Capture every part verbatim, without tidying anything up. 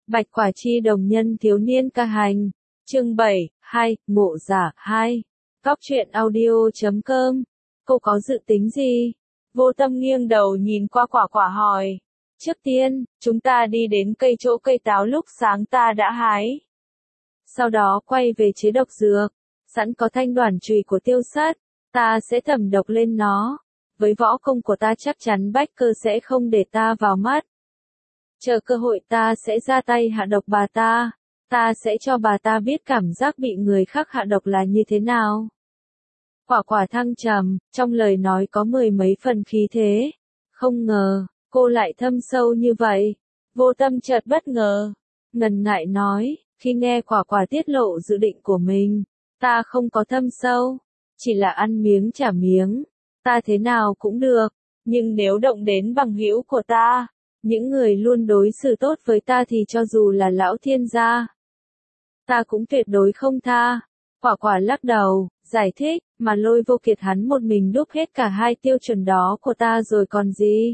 Bạch Quả Chi đồng nhân thiếu niên ca hành. Chương bảy, hai, Mộ Giả hai. Cóc truyện audio chấm com. Cô có dự tính gì? Vô Tâm nghiêng đầu nhìn qua Quả Quả hỏi. Trước tiên, chúng ta đi đến cây chỗ cây táo lúc sáng ta đã hái. Sau đó quay về chế độc dược. Sẵn có thanh đoản chùy của Tiêu Sắt, ta sẽ thẩm độc lên nó. Với võ công của ta chắc chắn Bách Cơ sẽ không để ta vào mắt. Chờ cơ hội ta sẽ ra tay hạ độc bà ta. Ta sẽ cho bà ta biết cảm giác bị người khác hạ độc là như thế nào. Quả Quả thăng trầm, trong lời nói có mười mấy phần khí thế. Không ngờ, cô lại thâm sâu như vậy. Vô Tâm chợt bất ngờ. Ngần ngại nói, khi nghe Quả Quả tiết lộ dự định của mình. Ta không có thâm sâu. Chỉ là ăn miếng trả miếng. Ta thế nào cũng được. Nhưng nếu động đến bằng hữu của ta. Những người luôn đối xử tốt với ta thì cho dù là lão thiên gia. Ta cũng tuyệt đối không tha. Quả Quả lắc đầu, giải thích, mà Lôi Vô Kiệt hắn một mình đúc hết cả hai tiêu chuẩn đó của ta rồi còn gì.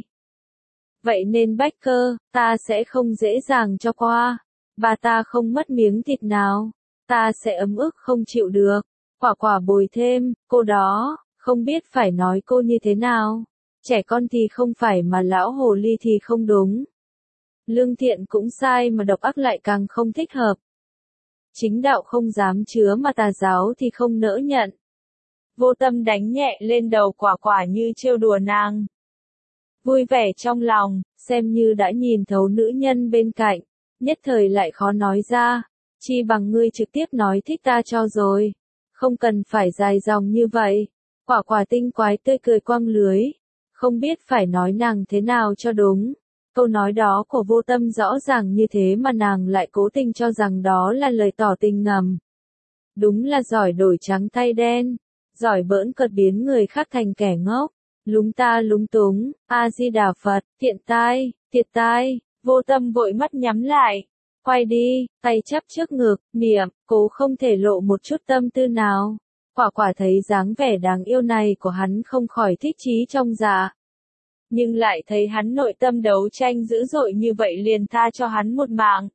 Vậy nên Bách Cơ, ta sẽ không dễ dàng cho qua. Bà ta không mất miếng thịt nào. Ta sẽ ấm ức không chịu được. Quả Quả bồi thêm, cô đó, không biết phải nói cô như thế nào. Trẻ con thì không phải mà lão hồ ly thì không đúng. Lương thiện cũng sai mà độc ác lại càng không thích hợp. Chính đạo không dám chứa mà tà giáo thì không nỡ nhận. Vô Tâm đánh nhẹ lên đầu Quả Quả như trêu đùa nàng. Vui vẻ trong lòng, xem như đã nhìn thấu nữ nhân bên cạnh, nhất thời lại khó nói ra. Chi bằng ngươi trực tiếp nói thích ta cho rồi. Không cần phải dài dòng như vậy. Quả Quả tinh quái tươi cười quăng lưới. Không biết phải nói nàng thế nào cho đúng. Câu nói đó của Vô Tâm rõ ràng như thế mà nàng lại cố tình cho rằng đó là lời tỏ tình ngầm. Đúng là giỏi đổi trắng thay đen. Giỏi bỡn cợt biến người khác thành kẻ ngốc. Lúng ta lúng túng, A-di-đà Phật, thiện tai, thiệt tai. Vô Tâm vội mắt nhắm lại. Quay đi, tay chắp trước ngực, niệm, cố không thể lộ một chút tâm tư nào. Quả Quả thấy dáng vẻ đáng yêu này của hắn không khỏi thích chí trong dạ. Nhưng lại thấy hắn nội tâm đấu tranh dữ dội như vậy liền tha cho hắn một mạng.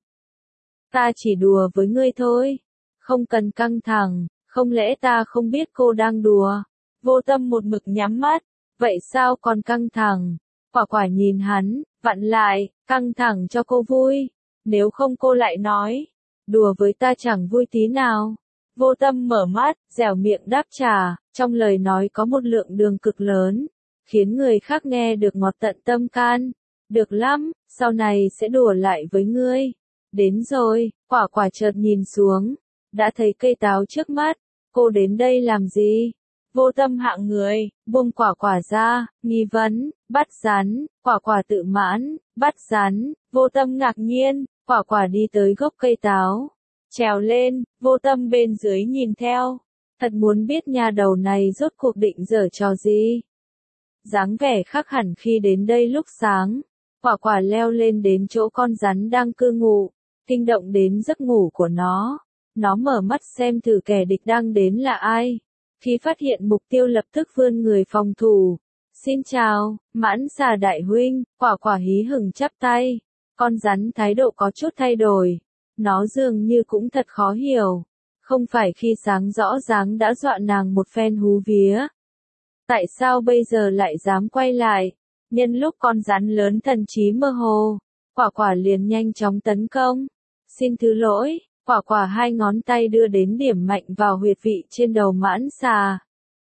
Ta chỉ đùa với ngươi thôi. Không cần căng thẳng, không lẽ ta không biết cô đang đùa. Vô Tâm một mực nhắm mắt. Vậy sao còn căng thẳng? Quả Quả nhìn hắn, vặn lại, căng thẳng cho cô vui. Nếu không cô lại nói, đùa với ta chẳng vui tí nào. Vô Tâm mở mắt, dẻo miệng đáp trả, trong lời nói có một lượng đường cực lớn, khiến người khác nghe được ngọt tận tâm can. Được lắm, sau này sẽ đùa lại với ngươi. Đến rồi, Quả Quả chợt nhìn xuống, đã thấy cây táo trước mắt. Cô đến đây làm gì? Vô Tâm hạng người, buông Quả Quả ra, nghi vấn, bắt rắn. Quả Quả tự mãn, bắt rắn. Vô Tâm ngạc nhiên, Quả Quả đi tới gốc cây táo. Trèo lên, Vô Tâm bên dưới nhìn theo. Thật muốn biết nhà đầu này rốt cuộc định giở trò gì. Dáng vẻ khác hẳn khi đến đây lúc sáng. Quả Quả leo lên đến chỗ con rắn đang cư ngụ. Kinh động đến giấc ngủ của nó. Nó mở mắt xem thử kẻ địch đang đến là ai. Khi phát hiện mục tiêu lập tức vươn người phòng thủ. Xin chào, Mãn Xà đại huynh. Quả Quả hí hửng chắp tay. Con rắn thái độ có chút thay đổi. Nó dường như cũng thật khó hiểu. Không phải khi sáng rõ ràng đã dọa nàng một phen hú vía. Tại sao bây giờ lại dám quay lại? Nhân lúc con rắn lớn thần trí mơ hồ, Quả Quả liền nhanh chóng tấn công. Xin thứ lỗi, Quả Quả hai ngón tay đưa đến điểm mạnh vào huyệt vị trên đầu Mãn Xà.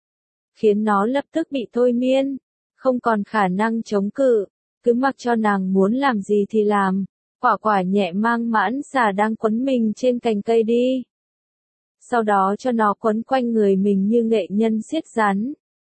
Khiến nó lập tức bị thôi miên, không còn khả năng chống cự, cứ mặc cho nàng muốn làm gì thì làm. Quả Quả nhẹ mang Mãn Xà đang quấn mình trên cành cây đi. Sau đó cho nó quấn quanh người mình như nghệ nhân siết rắn.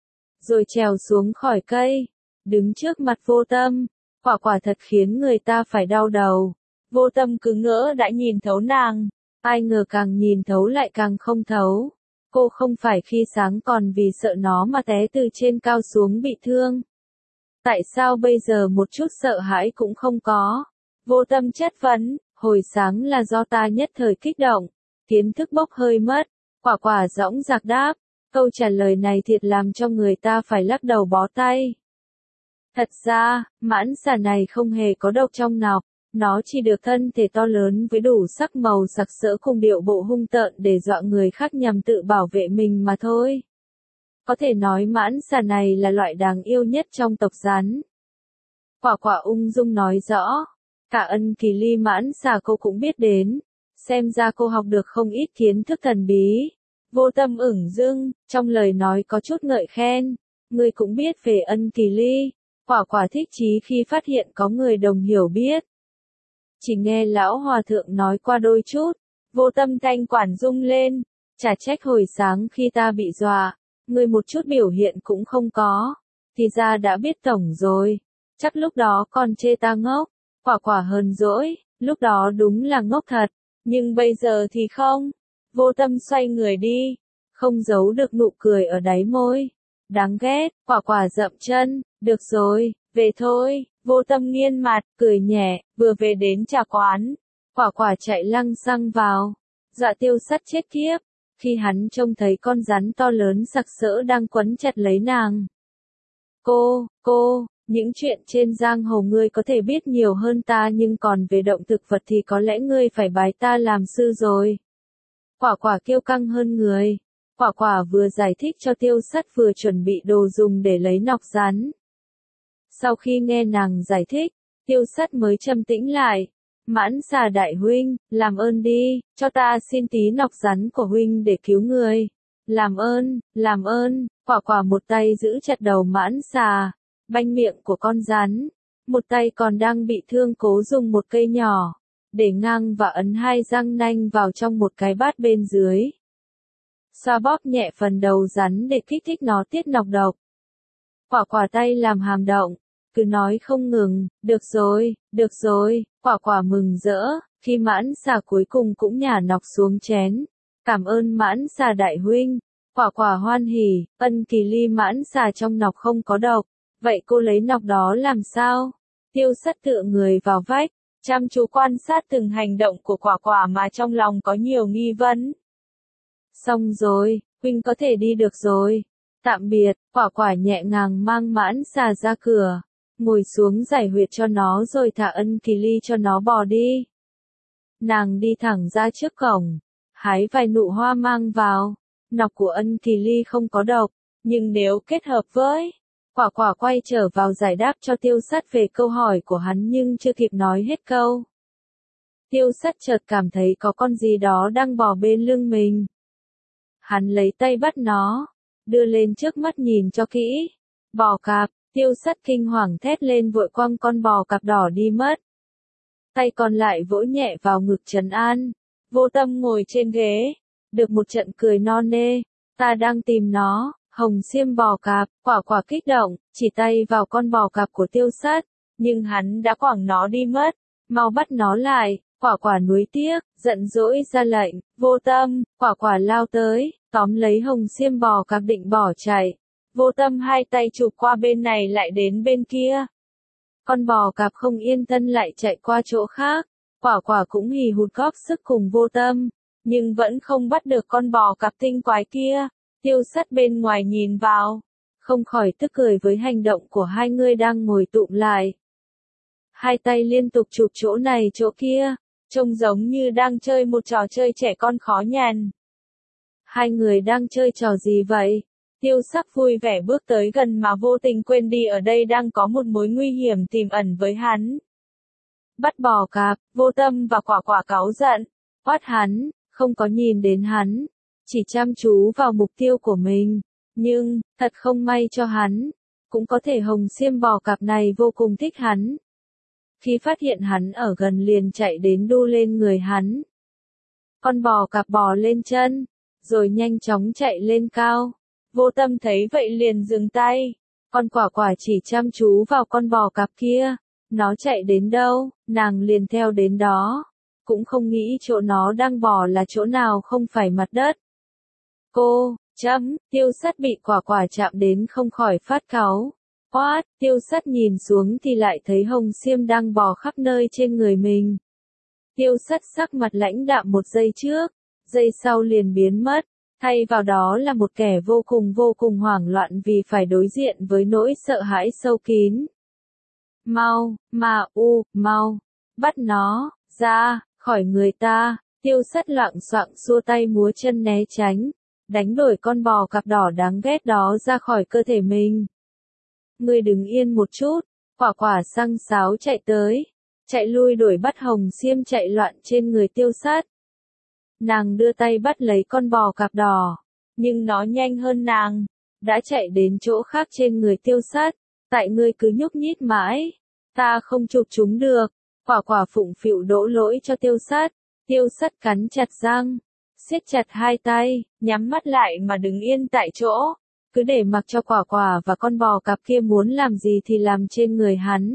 Rồi trèo xuống khỏi cây, đứng trước mặt Vô Tâm. Quả Quả thật khiến người ta phải đau đầu. Vô Tâm cứ ngỡ đã nhìn thấu nàng, ai ngờ càng nhìn thấu lại càng không thấu. Cô không phải khi sáng còn vì sợ nó mà té từ trên cao xuống bị thương. Tại sao bây giờ một chút sợ hãi cũng không có? Vô Tâm chất vấn, hồi sáng là do ta nhất thời kích động, kiến thức bốc hơi mất. Quả Quả dõng dạc đáp, câu trả lời này thiệt làm cho người ta phải lắc đầu bó tay. Thật ra, Mãn Xà này không hề có độc trong nọc, Nó chỉ được thân thể to lớn với đủ sắc màu sặc sỡ cùng điệu bộ hung tợn để dọa người khác nhằm tự bảo vệ mình mà thôi. Có thể nói mãn xà này là loại đáng yêu nhất trong tộc rắn. Quả quả ung dung nói rõ. Cả ân kỳ ly mãn xà cô cũng biết đến. Xem ra cô học được không ít kiến thức thần bí. Vô Tâm ửng dưng, trong lời nói có chút ngợi khen. Ngươi cũng biết về ân kỳ ly. Quả quả thích chí khi phát hiện có người đồng hiểu biết. Chỉ nghe lão hòa thượng nói qua đôi chút. Vô Tâm thanh quản rung lên. Chả trách hồi sáng khi ta bị dọa. Ngươi một chút biểu hiện cũng không có. Thì ra đã biết tổng rồi. Chắc lúc đó còn chê ta ngốc. Quả quả hờn dỗi. Lúc đó đúng là ngốc thật. Nhưng bây giờ thì không. Vô Tâm xoay người đi. Không giấu được nụ cười ở đáy môi. Đáng ghét. Quả quả dậm chân. Được rồi. Về thôi. Vô Tâm nghiêng mặt. Cười nhẹ. Vừa về đến trà quán. Quả quả chạy lăng xăng vào. Dọa Tiêu Sắt chết khiếp. Khi hắn trông thấy con rắn to lớn sặc sỡ đang quấn chặt lấy nàng. Cô, cô, những chuyện trên giang hồ ngươi có thể biết nhiều hơn ta nhưng còn về động thực vật thì có lẽ ngươi phải bái ta làm sư rồi. Quả quả kiêu căng hơn người. Quả quả vừa giải thích cho Tiêu Sắt vừa chuẩn bị đồ dùng để lấy nọc rắn. Sau khi nghe nàng giải thích, Tiêu Sắt mới trầm tĩnh lại. Mãn xà đại huynh, làm ơn đi, cho ta xin tí nọc rắn của huynh để cứu người. Làm ơn, làm ơn, quả quả một tay giữ chặt đầu mãn xà, banh miệng của con rắn. Một tay còn đang bị thương cố dùng một cây nhỏ, để ngang và ấn hai răng nanh vào trong một cái bát bên dưới. Xoa bóp nhẹ phần đầu rắn để kích thích nó tiết nọc độc. Quả quả tay làm hàm động. Cứ nói không ngừng, được rồi, được rồi, quả quả mừng rỡ, khi mãn xà cuối cùng cũng nhả nọc xuống chén. Cảm ơn mãn xà đại huynh, quả quả hoan hỉ, ân kỳ ly mãn xà trong nọc không có độc, vậy cô lấy nọc đó làm sao? Tiêu Sắt tựa người vào vách, chăm chú quan sát từng hành động của quả quả mà trong lòng có nhiều nghi vấn. Xong rồi, huynh có thể đi được rồi. Tạm biệt, quả quả nhẹ nhàng mang mãn xà ra cửa. Ngồi xuống giải huyệt cho nó rồi thả ân kỳ ly cho nó bò đi. Nàng đi thẳng ra trước cổng, hái vài nụ hoa mang vào. Nọc của ân kỳ ly không có độc, nhưng nếu kết hợp với... Quả quả quay trở vào giải đáp cho Tiêu Sắt về câu hỏi của hắn nhưng chưa kịp nói hết câu. Tiêu Sắt chợt cảm thấy có con gì đó đang bò bên lưng mình. Hắn lấy tay bắt nó, đưa lên trước mắt nhìn cho kỹ. Bò cạp. Tiêu Sắt kinh hoàng thét lên vội quăng con bò cạp đỏ đi mất. Tay còn lại vỗ nhẹ vào ngực trấn an. Vô Tâm ngồi trên ghế. Được một trận cười non nê. Ta đang tìm nó. Hồng xiêm bò cạp. Quả quả kích động. Chỉ tay vào con bò cạp của Tiêu Sắt. Nhưng hắn đã quẳng nó đi mất. Mau bắt nó lại. Quả quả nuối tiếc. Giận dỗi ra lệnh. Vô Tâm. Quả quả lao tới. Tóm lấy hồng xiêm bò cạp định bỏ chạy. Vô Tâm hai tay chụp qua bên này lại đến bên kia. Con bò cạp không yên thân lại chạy qua chỗ khác. Quả quả cũng hì hụt góp sức cùng Vô Tâm. Nhưng vẫn không bắt được con bò cạp tinh quái kia. Tiêu Sắt bên ngoài nhìn vào. Không khỏi tức cười với hành động của hai người đang ngồi tụm lại. Hai tay liên tục chụp chỗ này chỗ kia. Trông giống như đang chơi một trò chơi trẻ con khó nhằn. Hai người đang chơi trò gì vậy? Tiêu Sắc vui vẻ bước tới gần mà vô tình quên đi ở đây đang có một mối nguy hiểm tiềm ẩn với hắn. Bắt bò cạp, Vô Tâm và quả quả cáu giận, quát hắn, không có nhìn đến hắn, chỉ chăm chú vào mục tiêu của mình. Nhưng, thật không may cho hắn, cũng có thể hồng xiêm bò cạp này vô cùng thích hắn. Khi phát hiện hắn ở gần liền chạy đến đu lên người hắn. Con bò cạp bò lên chân, rồi nhanh chóng chạy lên cao. Vô Tâm thấy vậy liền dừng tay. Con quả quả chỉ chăm chú vào con bò cạp kia. Nó chạy đến đâu, nàng liền theo đến đó. Cũng không nghĩ chỗ nó đang bò là chỗ nào không phải mặt đất. Cô, chấm, Tiêu Sắt bị quả quả chạm đến không khỏi phát cáu. Quát, Tiêu Sắt nhìn xuống thì lại thấy hồng xiêm đang bò khắp nơi trên người mình. Tiêu Sắt sắc mặt lãnh đạm một giây trước, giây sau liền biến mất. Thay vào đó là một kẻ vô cùng vô cùng hoảng loạn vì phải đối diện với nỗi sợ hãi sâu kín. Mau, mà u, mau. bắt nó ra khỏi người ta. Tiêu Sắt loạng xoạng xua tay múa chân né tránh, đánh đuổi con bò cạp đỏ đáng ghét đó ra khỏi cơ thể mình. Ngươi đứng yên một chút, Quả Quả xăng xáo chạy tới, chạy lui đuổi bắt Hồng Xiêm chạy loạn trên người Tiêu Sắt. Nàng đưa tay bắt lấy con bò cạp đỏ, nhưng nó nhanh hơn nàng, đã chạy đến chỗ khác trên người Tiêu Sắt. Tại ngươi cứ nhúc nhích mãi, ta không chụp chúng được. Quả Quả phụng phịu đổ lỗi cho Tiêu Sắt. Tiêu Sắt cắn chặt răng, siết chặt hai tay, nhắm mắt lại mà đứng yên tại chỗ, cứ để mặc cho Quả Quả và con bò cạp kia muốn làm gì thì làm trên người hắn.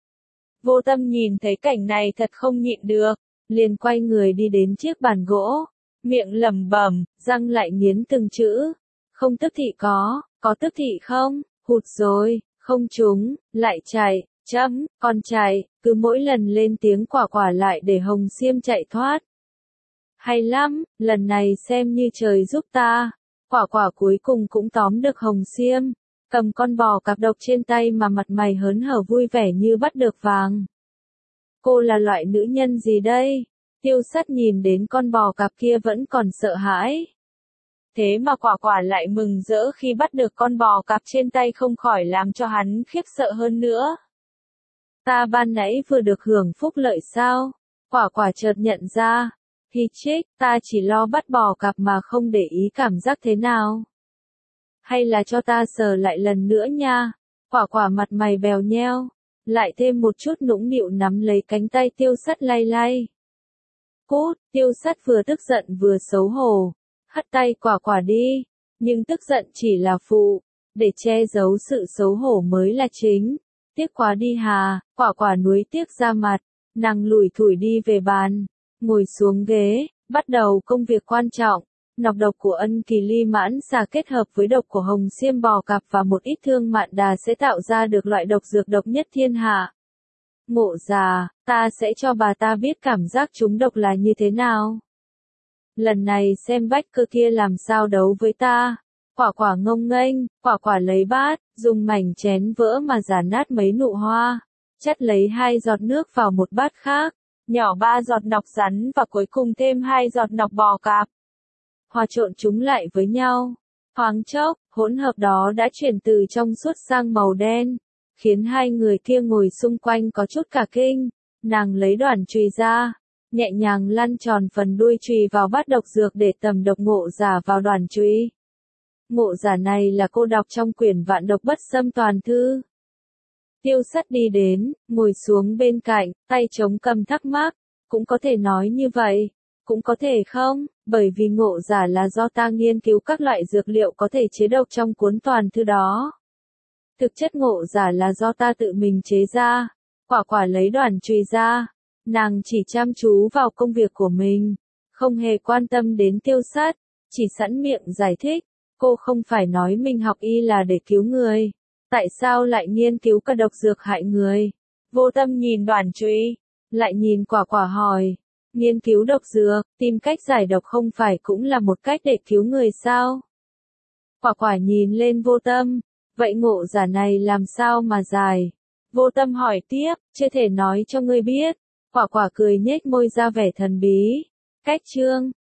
Vô Tâm nhìn thấy cảnh này thật không nhịn được, liền quay người đi đến chiếc bàn gỗ, miệng lẩm bẩm, răng lại nghiến từng chữ. Không tức thị có, có tức thị không, hụt rồi, không trúng, lại chạy, chấm, còn chạy, cứ mỗi lần lên tiếng Quả Quả lại để Hồng Xiêm chạy thoát. Hay lắm, lần này xem như trời giúp ta. Quả Quả cuối cùng cũng tóm được Hồng Xiêm, cầm con bò cạp độc trên tay mà mặt mày hớn hở vui vẻ như bắt được vàng. Cô là loại nữ nhân gì đây? Tiêu Sắt nhìn đến con bò cạp kia vẫn còn sợ hãi. Thế mà Quả Quả lại mừng rỡ khi bắt được con bò cạp trên tay, không khỏi làm cho hắn khiếp sợ hơn nữa. Ta ban nãy vừa được hưởng phúc lợi sao? Quả Quả chợt nhận ra. Hi chích, ta chỉ lo bắt bò cạp mà không để ý cảm giác thế nào. Hay là cho ta sờ lại lần nữa nha. Quả Quả mặt mày bèo nheo, lại thêm một chút nũng nịu nắm lấy cánh tay Tiêu Sắt lay lay. Cút, Tiêu Sắt vừa tức giận vừa xấu hổ, hất tay Quả Quả đi, nhưng tức giận chỉ là phụ, để che giấu sự xấu hổ mới là chính. Tiếc quá đi hà, Quả Quả nuối tiếc ra mặt, nàng lủi thủi đi về bàn, ngồi xuống ghế, bắt đầu công việc quan trọng. Nọc độc của Ân Kỳ Ly Mãn Xà kết hợp với độc của Hồng Xiêm bò cạp và một ít thương mạn đà sẽ tạo ra được loại độc dược độc nhất thiên hạ. Ngộ già, ta sẽ cho bà ta biết cảm giác trúng độc là như thế nào. Lần này xem bách cơ kia làm sao đấu với ta. Quả Quả ngông nghênh, Quả Quả lấy bát, dùng mảnh chén vỡ mà rả nát mấy nụ hoa, chắt lấy hai giọt nước vào một bát khác, nhỏ ba giọt nọc rắn và cuối cùng thêm hai giọt nọc bò cạp. Hòa trộn chúng lại với nhau. Thoáng chốc, hỗn hợp đó đã chuyển từ trong suốt sang màu đen, khiến hai người kia ngồi xung quanh có chút cả kinh. Nàng lấy đoản chùy ra, nhẹ nhàng lăn tròn phần đuôi chùy vào bát độc dược để tầm độc Ngộ Giả vào đoản chùy. Ngộ Giả này là cô đọc trong quyển Vạn Độc Bất Xâm toàn thư. Tiêu Sắt đi đến, ngồi xuống bên cạnh, tay chống cầm thắc mắc, cũng có thể nói như vậy, cũng có thể không, bởi vì Ngộ Giả là do ta nghiên cứu các loại dược liệu có thể chế độc trong cuốn toàn thư đó. Thực chất Ngộ Giả là do ta tự mình chế ra. Quả Quả lấy đoản chùy ra, nàng chỉ chăm chú vào công việc của mình, không hề quan tâm đến Tiêu Sắt, chỉ sẵn miệng giải thích, cô không phải nói mình học y là để cứu người, tại sao lại nghiên cứu các độc dược hại người? Vô Tâm nhìn đoản chùy, lại nhìn Quả Quả hỏi, nghiên cứu độc dược, tìm cách giải độc không phải cũng là một cách để cứu người sao? Quả Quả nhìn lên Vô Tâm, vậy Ngộ Giả này làm sao mà giải? Vô Tâm hỏi tiếp, chưa thể nói cho ngươi biết. Quả Quả cười nhếch môi ra vẻ thần bí. Cách chương